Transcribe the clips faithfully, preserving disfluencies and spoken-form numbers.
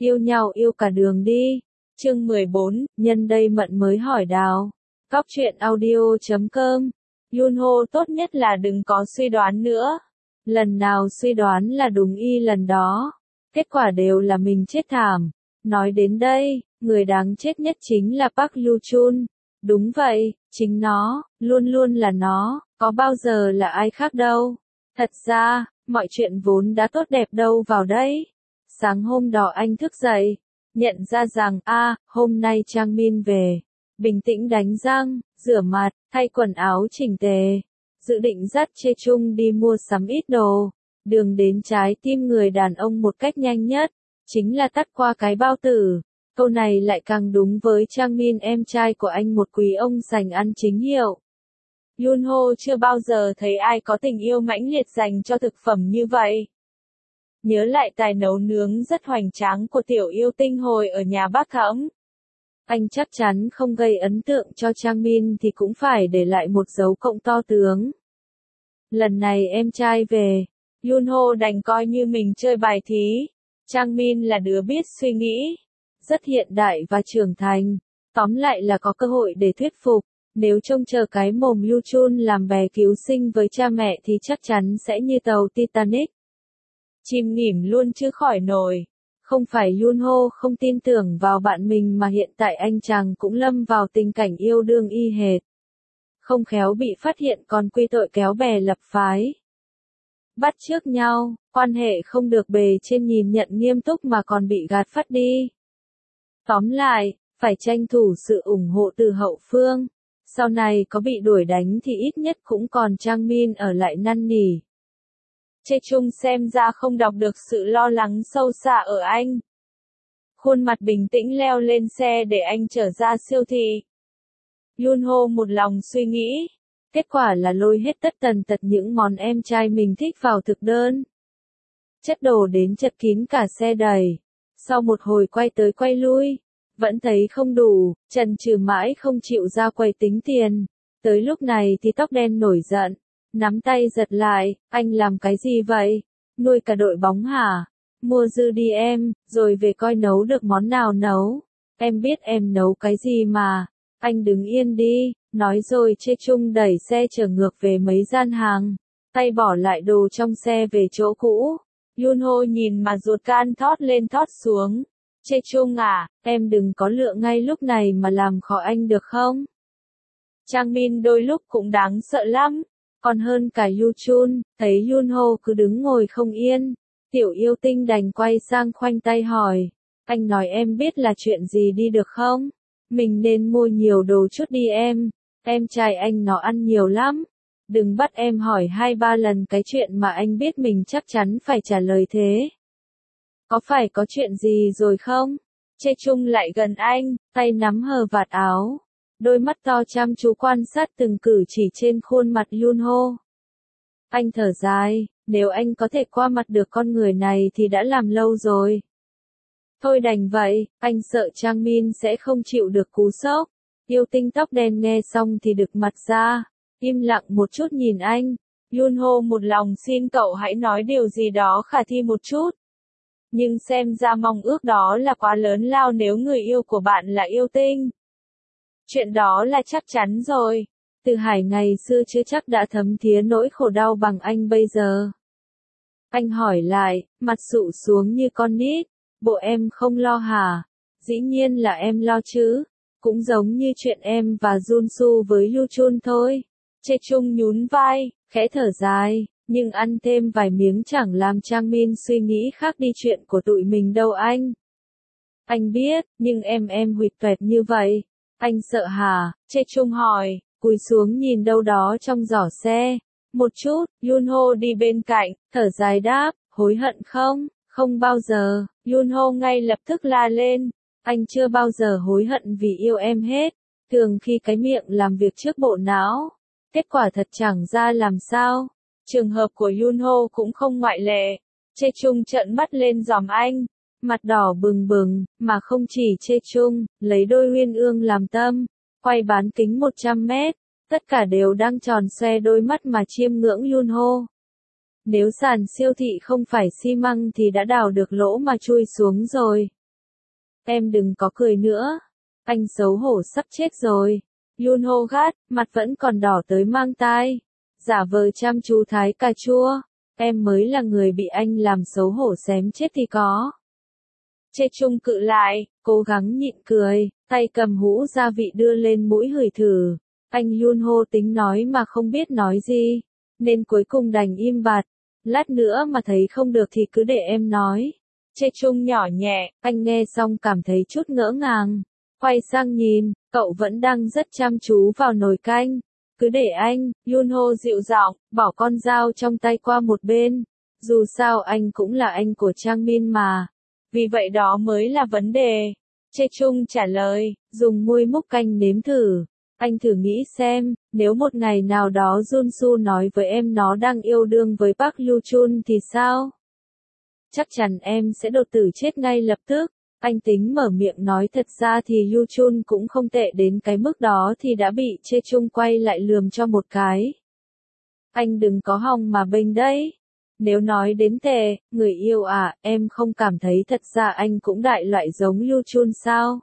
Yêu nhau yêu cả đường đi. Chương mười bốn, nhân đây Mận mới hỏi Đào. Góc truyện audio chấm com. Yunho tốt nhất là đừng có suy đoán nữa. Lần nào suy đoán là đúng y lần đó. Kết quả đều là mình chết thảm. Nói đến đây, người đáng chết nhất chính là Park Yoo-chun. Đúng vậy, chính nó, luôn luôn là nó, có bao giờ là ai khác đâu. Thật ra, mọi chuyện vốn đã tốt đẹp đâu vào đấy. Sáng hôm đó anh thức dậy, nhận ra rằng a, hôm nay Trang Min về. Bình tĩnh đánh răng, rửa mặt, thay quần áo chỉnh tề. Dự định dắt Chê Chung đi mua sắm ít đồ. Đường đến trái tim người đàn ông một cách nhanh nhất, chính là tắt qua cái bao tử. Câu này lại càng đúng với Trang Min, em trai của anh, một quý ông sành ăn chính hiệu. Yunho chưa bao giờ thấy ai có tình yêu mãnh liệt dành cho thực phẩm như vậy. Nhớ lại tài nấu nướng rất hoành tráng của tiểu yêu tinh hồi ở nhà bác Thẫm. Anh chắc chắn không gây ấn tượng cho Trang Min thì cũng phải để lại một dấu cộng to tướng. Lần này em trai về, Yunho đành coi như mình chơi bài thí. Trang Min là đứa biết suy nghĩ, rất hiện đại và trưởng thành. Tóm lại là có cơ hội để thuyết phục. Nếu trông chờ cái mồm Yoo-chun làm bè cứu sinh với cha mẹ thì chắc chắn sẽ như tàu Titanic. Chìm nghỉm luôn chứ khỏi nổi. Không phải Yunho không tin tưởng vào bạn mình mà hiện tại anh chàng cũng lâm vào tình cảnh yêu đương y hệt. Không khéo bị phát hiện còn quy tội kéo bè lập phái. Bắt chước nhau, quan hệ không được bề trên nhìn nhận nghiêm túc mà còn bị gạt phắt đi. Tóm lại, phải tranh thủ sự ủng hộ từ hậu phương. Sau này có bị đuổi đánh thì ít nhất cũng còn Trang Min ở lại năn nỉ. Chê Chung xem ra không đọc được sự lo lắng sâu xa ở anh. Khuôn mặt bình tĩnh leo lên xe để anh trở ra siêu thị. Yunho một lòng suy nghĩ. Kết quả là lôi hết tất tần tật những món em trai mình thích vào thực đơn. Chất đồ đến chật kín cả xe đầy. Sau một hồi quay tới quay lui, vẫn thấy không đủ, chần chừ mãi không chịu ra quầy tính tiền. Tới lúc này thì tóc đen nổi giận, nắm tay giật lại, anh làm cái gì vậy? Nuôi cả đội bóng hả? Mua dư đi em, rồi về coi nấu được món nào nấu. Em biết em nấu cái gì mà. Anh đứng yên đi, nói rồi Chê Chung đẩy xe chở ngược về mấy gian hàng, tay bỏ lại đồ trong xe về chỗ cũ. Yunho nhìn mà ruột gan thót lên thót xuống. Chê Chung à, em đừng có lựa ngay lúc này mà làm khó anh được không? Trang Min đôi lúc cũng đáng sợ lắm, còn hơn cả Yoo-chun. Thấy Yunho cứ đứng ngồi không yên, tiểu yêu tinh đành quay sang khoanh tay hỏi, anh nói em biết là chuyện gì đi được không? Mình nên mua nhiều đồ chút đi em, em trai anh nó ăn nhiều lắm. Đừng bắt em hỏi hai ba lần cái chuyện mà anh biết mình chắc chắn phải trả lời thế. Có phải có chuyện gì rồi không? Chê Chung lại gần anh, tay nắm hờ vạt áo. Đôi mắt to chăm chú quan sát từng cử chỉ trên khuôn mặt Yunho. Anh thở dài, nếu anh có thể qua mặt được con người này thì đã làm lâu rồi. Thôi đành vậy, anh sợ Trang Min sẽ không chịu được cú sốc. Yêu tinh tóc đen nghe xong thì đực mặt ra, im lặng một chút nhìn anh. Yunho một lòng xin cậu hãy nói điều gì đó khả thi một chút. Nhưng xem ra mong ước đó là quá lớn lao nếu người yêu của bạn là yêu tinh. Chuyện đó là chắc chắn rồi. Từ Hải ngày xưa chưa chắc đã thấm thía nỗi khổ đau bằng anh bây giờ. Anh hỏi lại, mặt sụ xuống như con nít. Bộ em không lo hả? Dĩ nhiên là em lo chứ. Cũng giống như chuyện em và Junsu với Yoo-chun thôi. Chê Chung nhún vai, khẽ thở dài. Nhưng ăn thêm vài miếng chẳng làm Trang Min suy nghĩ khác đi chuyện của tụi mình đâu anh. Anh biết, nhưng em em huỵch toẹt như vậy. Anh sợ hả? Chê Chung hỏi, cúi xuống nhìn đâu đó trong giỏ xe. Một chút, Yunho đi bên cạnh, thở dài đáp, hối hận không? Không bao giờ. Yunho ngay lập tức la lên. Anh chưa bao giờ hối hận vì yêu em hết. Thường khi cái miệng làm việc trước bộ não. Kết quả thật chẳng ra làm sao. Trường hợp của Yunho cũng không ngoại lệ. Chê Chung trợn mắt lên giòm anh. Mặt đỏ bừng bừng, mà không chỉ Chê Chung, lấy đôi uyên ương làm tâm. Quay bán kính một trăm mét. Tất cả đều đang tròn xoe đôi mắt mà chiêm ngưỡng Yunho. Nếu sàn siêu thị không phải xi măng thì đã đào được lỗ mà chui xuống rồi. em đừng có cười nữa. Anh xấu hổ sắp chết rồi. Yunho gắt, mặt vẫn còn đỏ tới mang tai. Giả vờ chăm chú thái cà chua. Em mới là người bị anh làm xấu hổ xém chết thì có. Chê Chung cự lại, cố gắng nhịn cười, tay cầm hũ gia vị đưa lên mũi hửi thử. Anh Yunho tính nói mà không biết nói gì, nên cuối cùng đành im bặt. Lát nữa mà thấy không được thì cứ để em nói. Chê Chung nhỏ nhẹ, anh nghe xong cảm thấy chút ngỡ ngàng. Quay sang nhìn, cậu vẫn đang rất chăm chú vào nồi canh. Cứ để anh, Yunho dịu giọng, bỏ con dao trong tay qua một bên. Dù sao anh cũng là anh của Trang Min mà. Vì vậy đó mới là vấn đề. Chê Chung trả lời, dùng muôi múc canh nếm thử. Anh thử nghĩ xem, nếu một ngày nào đó Junsu nói với em nó đang yêu đương với Park Lu Chun thì sao? Chắc chắn em sẽ đột tử chết ngay lập tức. Anh tính mở miệng nói thật ra thì Yu Chun cũng không tệ đến cái mức đó thì đã bị Chê Chung quay lại lườm cho một cái. Anh đừng có hòng mà bênh đấy. Nếu nói đến tệ, người yêu à, em không cảm thấy thật ra anh cũng đại loại giống Yu Chun sao?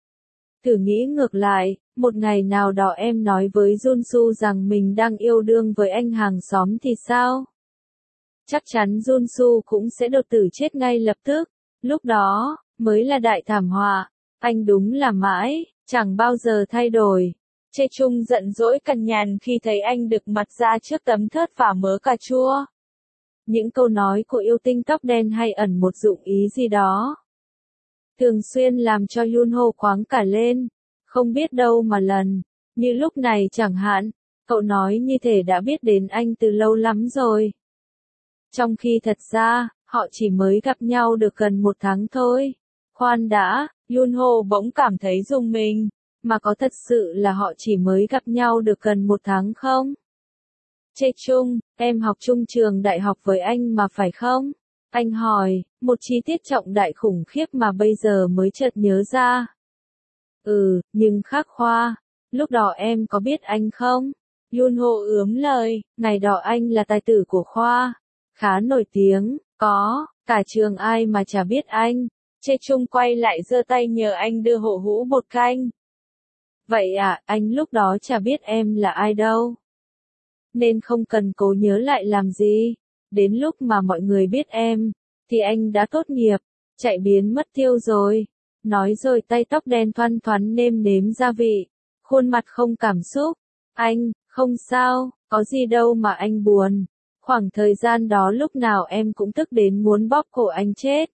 Thử nghĩ ngược lại, một ngày nào đó em nói với Junsu rằng mình đang yêu đương với anh hàng xóm thì sao? Chắc chắn Junsu cũng sẽ đột tử chết ngay lập tức. Lúc đó, mới là đại thảm họa. Anh đúng là mãi, chẳng bao giờ thay đổi. Chê Chung giận dỗi cằn nhằn khi thấy anh được mặt ra trước tấm thớt và mớ cà chua. Những câu nói của yêu tinh tóc đen hay ẩn một dụng ý gì đó. Thường xuyên làm cho Yunho khoáng cả lên. Không biết đâu mà lần. Như lúc này chẳng hạn, cậu nói như thể đã biết đến anh từ lâu lắm rồi. Trong khi thật ra, họ chỉ mới gặp nhau được gần một tháng thôi. Khoan đã, Yunho bỗng cảm thấy rùng mình. Mà có thật sự là họ chỉ mới gặp nhau được gần một tháng không? Chê Chung, em học chung trường đại học với anh mà phải không? Anh hỏi, một chi tiết trọng đại khủng khiếp mà bây giờ mới chợt nhớ ra. Ừ, nhưng khác khoa. Lúc đó em có biết anh không? Yunho ướm lời, ngày đó anh là tài tử của khoa. Khá nổi tiếng, có, cả trường ai mà chả biết anh. Chê Chung quay lại giơ tay nhờ anh đưa hộ hũ bột canh. Vậy à, anh lúc đó chả biết em là ai đâu. Nên không cần cố nhớ lại làm gì. Đến lúc mà mọi người biết em, thì anh đã tốt nghiệp, chạy biến mất tiêu rồi. Nói rồi tay tóc đen thoăn thoắn nêm nếm gia vị, khuôn mặt không cảm xúc. Anh, không sao, có gì đâu mà anh buồn. Khoảng thời gian đó lúc nào em cũng tức đến muốn bóp cổ anh chết.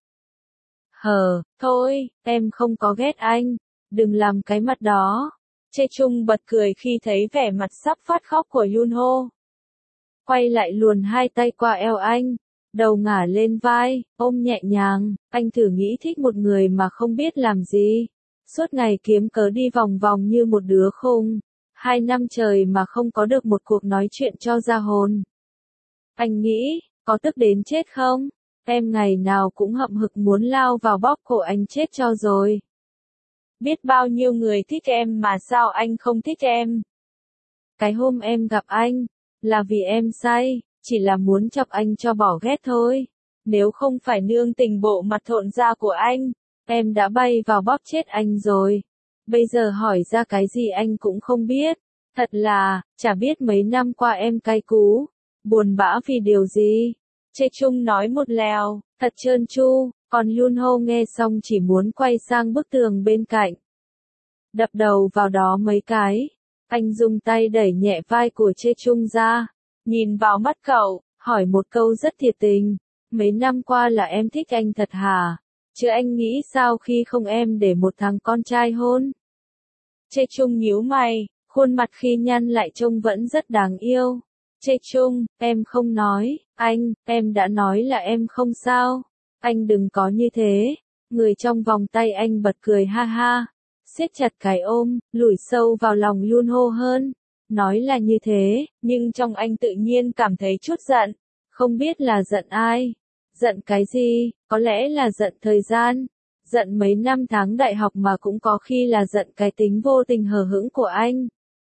Hờ, thôi, em không có ghét anh, đừng làm cái mặt đó. Chê Chung bật cười khi thấy vẻ mặt sắp phát khóc của Yunho. Quay lại luồn hai tay qua eo anh, đầu ngả lên vai, ôm nhẹ nhàng. Anh thử nghĩ thích một người mà không biết làm gì. Suốt ngày kiếm cớ đi vòng vòng như một đứa khùng. Hai năm trời mà không có được một cuộc nói chuyện cho ra hồn. Anh nghĩ, có tức đến chết không? Em ngày nào cũng hậm hực muốn lao vào bóp cổ anh chết cho rồi. Biết bao nhiêu người thích em mà sao anh không thích em? Cái hôm em gặp anh, là vì em say, chỉ là muốn chọc anh cho bỏ ghét thôi. Nếu không phải nương tình bộ mặt thộn ra của anh, em đã bay vào bóp chết anh rồi. Bây giờ hỏi ra cái gì anh cũng không biết. Thật là, chả biết mấy năm qua em cay cú, buồn bã vì điều gì. Chê Chung nói một lèo, thật trơn tru, còn Yunho nghe xong chỉ muốn quay sang bức tường bên cạnh. Đập đầu vào đó mấy cái. Anh dùng tay đẩy nhẹ vai của Chê Chung ra, nhìn vào mắt cậu, hỏi một câu rất thiệt tình. Mấy năm qua là em thích anh thật hả? Chứ anh nghĩ sao khi không em để một thằng con trai hôn? Chê Chung nhíu mày, khuôn mặt khi nhăn lại trông vẫn rất đáng yêu. Chê Chung, em không nói, anh, em đã nói là em không sao. Anh đừng có như thế. Người trong vòng tay anh bật cười ha ha. Siết chặt cái ôm, lủi sâu vào lòng Yunho hơn. Nói là như thế, nhưng trong anh tự nhiên cảm thấy chút giận. Không biết là giận ai. Giận cái gì, có lẽ là giận thời gian. Giận mấy năm tháng đại học mà cũng có khi là giận cái tính vô tình hờ hững của anh.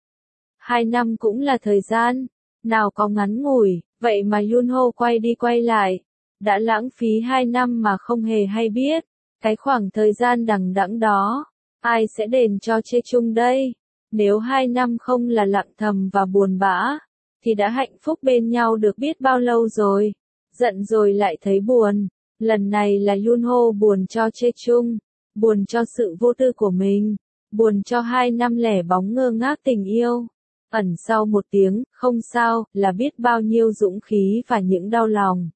Hai năm cũng là thời gian. Nào có ngắn ngủi, vậy mà Yunho quay đi quay lại. Đã lãng phí hai năm mà không hề hay biết. Cái khoảng thời gian đằng đẵng đó, ai sẽ đền cho Chê Chung đây? Nếu hai năm không là lặng thầm và buồn bã, thì đã hạnh phúc bên nhau được biết bao lâu rồi. Giận rồi lại thấy buồn. Lần này là Yunho buồn cho Chê Chung, buồn cho sự vô tư của mình, buồn cho hai năm lẻ bóng ngơ ngác tình yêu. Ẩn sau một tiếng, không sao, là biết bao nhiêu dũng khí và những đau lòng.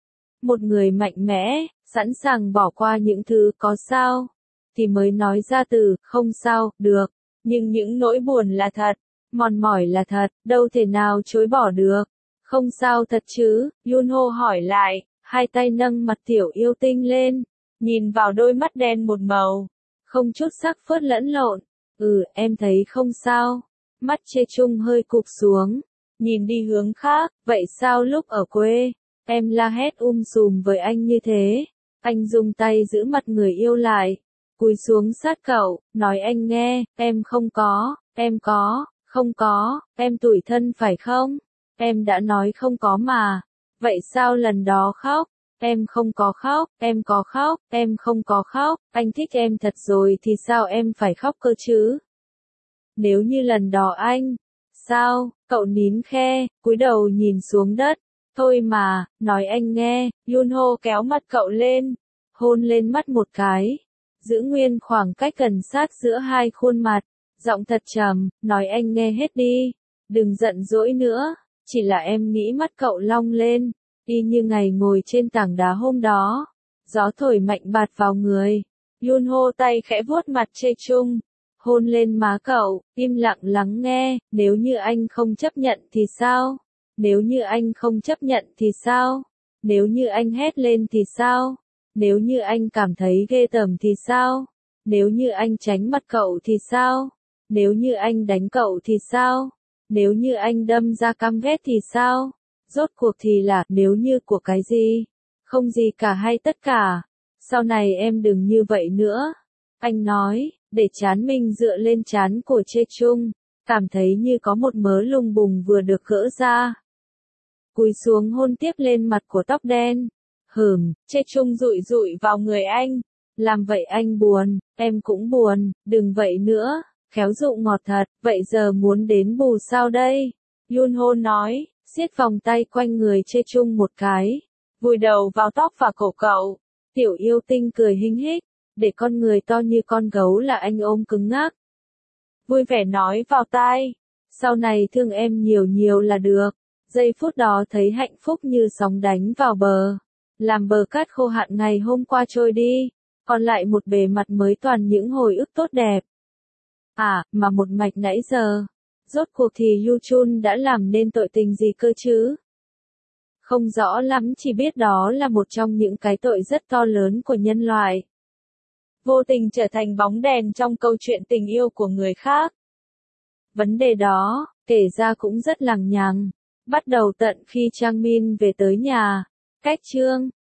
Một người mạnh mẽ, sẵn sàng bỏ qua những thứ có sao, thì mới nói ra từ, không sao, được. Nhưng những nỗi buồn là thật, mòn mỏi là thật, đâu thể nào chối bỏ được. Không sao thật chứ, Yunho hỏi lại, hai tay nâng mặt tiểu yêu tinh lên, nhìn vào đôi mắt đen một màu, không chút sắc phớt lẫn lộn. Ừ, em thấy không sao. Mắt Chê Chung hơi cụp xuống, nhìn đi hướng khác, vậy sao lúc ở quê, em la hét um sùm với anh như thế? Anh dùng tay giữ mặt người yêu lại, cúi xuống sát cậu, nói anh nghe, em không có, em có, không có, em tủi thân phải không? Em đã nói không có mà. Vậy sao lần đó khóc? Em không có khóc, em có khóc, em không có khóc, anh thích em thật rồi thì sao em phải khóc cơ chứ? Nếu như lần đó anh, sao, cậu nín khe, cúi đầu nhìn xuống đất, thôi mà, nói anh nghe, Yunho kéo mặt cậu lên, hôn lên mắt một cái, giữ nguyên khoảng cách gần sát giữa hai khuôn mặt, giọng thật trầm, nói anh nghe hết đi, đừng giận dỗi nữa, chỉ là em nghĩ mắt cậu long lên, y như ngày ngồi trên tảng đá hôm đó, gió thổi mạnh bạt vào người, Yunho tay khẽ vuốt mặt Chê Chung, hôn lên má cậu, im lặng lắng nghe, nếu như anh không chấp nhận thì sao? Nếu như anh không chấp nhận thì sao? Nếu như anh hét lên thì sao? Nếu như anh cảm thấy ghê tởm thì sao? Nếu như anh tránh mặt cậu thì sao? Nếu như anh đánh cậu thì sao? Nếu như anh đâm ra căm ghét thì sao? Rốt cuộc thì là nếu như của cái gì? Không gì cả hay tất cả? Sau này em đừng như vậy nữa. Anh nói, để trán mình dựa lên trán của Chê Chung, cảm thấy như có một mớ lùng bùng vừa được gỡ ra. Cúi xuống hôn tiếp lên mặt của tóc đen. Hửm, Chê Chung dụi dụi vào người anh. Làm vậy anh buồn, em cũng buồn, đừng vậy nữa, khéo dụ ngọt thật, vậy giờ muốn đến bù sao đây? Yunho nói, siết vòng tay quanh người Chê Chung một cái, vùi đầu vào tóc và cổ cậu. Tiểu yêu tinh cười hinh hích, để con người to như con gấu là anh ôm cứng ngắc. Vui vẻ nói vào tai, sau này thương em nhiều nhiều là được. Giây phút đó thấy hạnh phúc như sóng đánh vào bờ, làm bờ cát khô hạn ngày hôm qua trôi đi, còn lại một bề mặt mới toàn những hồi ức tốt đẹp. À, mà một mạch nãy giờ, rốt cuộc thì Yu Chun đã làm nên tội tình gì cơ chứ? Không rõ lắm, chỉ biết đó là một trong những cái tội rất to lớn của nhân loại. Vô tình trở thành bóng đèn trong câu chuyện tình yêu của người khác. Vấn đề đó, kể ra cũng rất lằng nhằng, bắt đầu tận khi Chang Min về tới nhà. Cách chương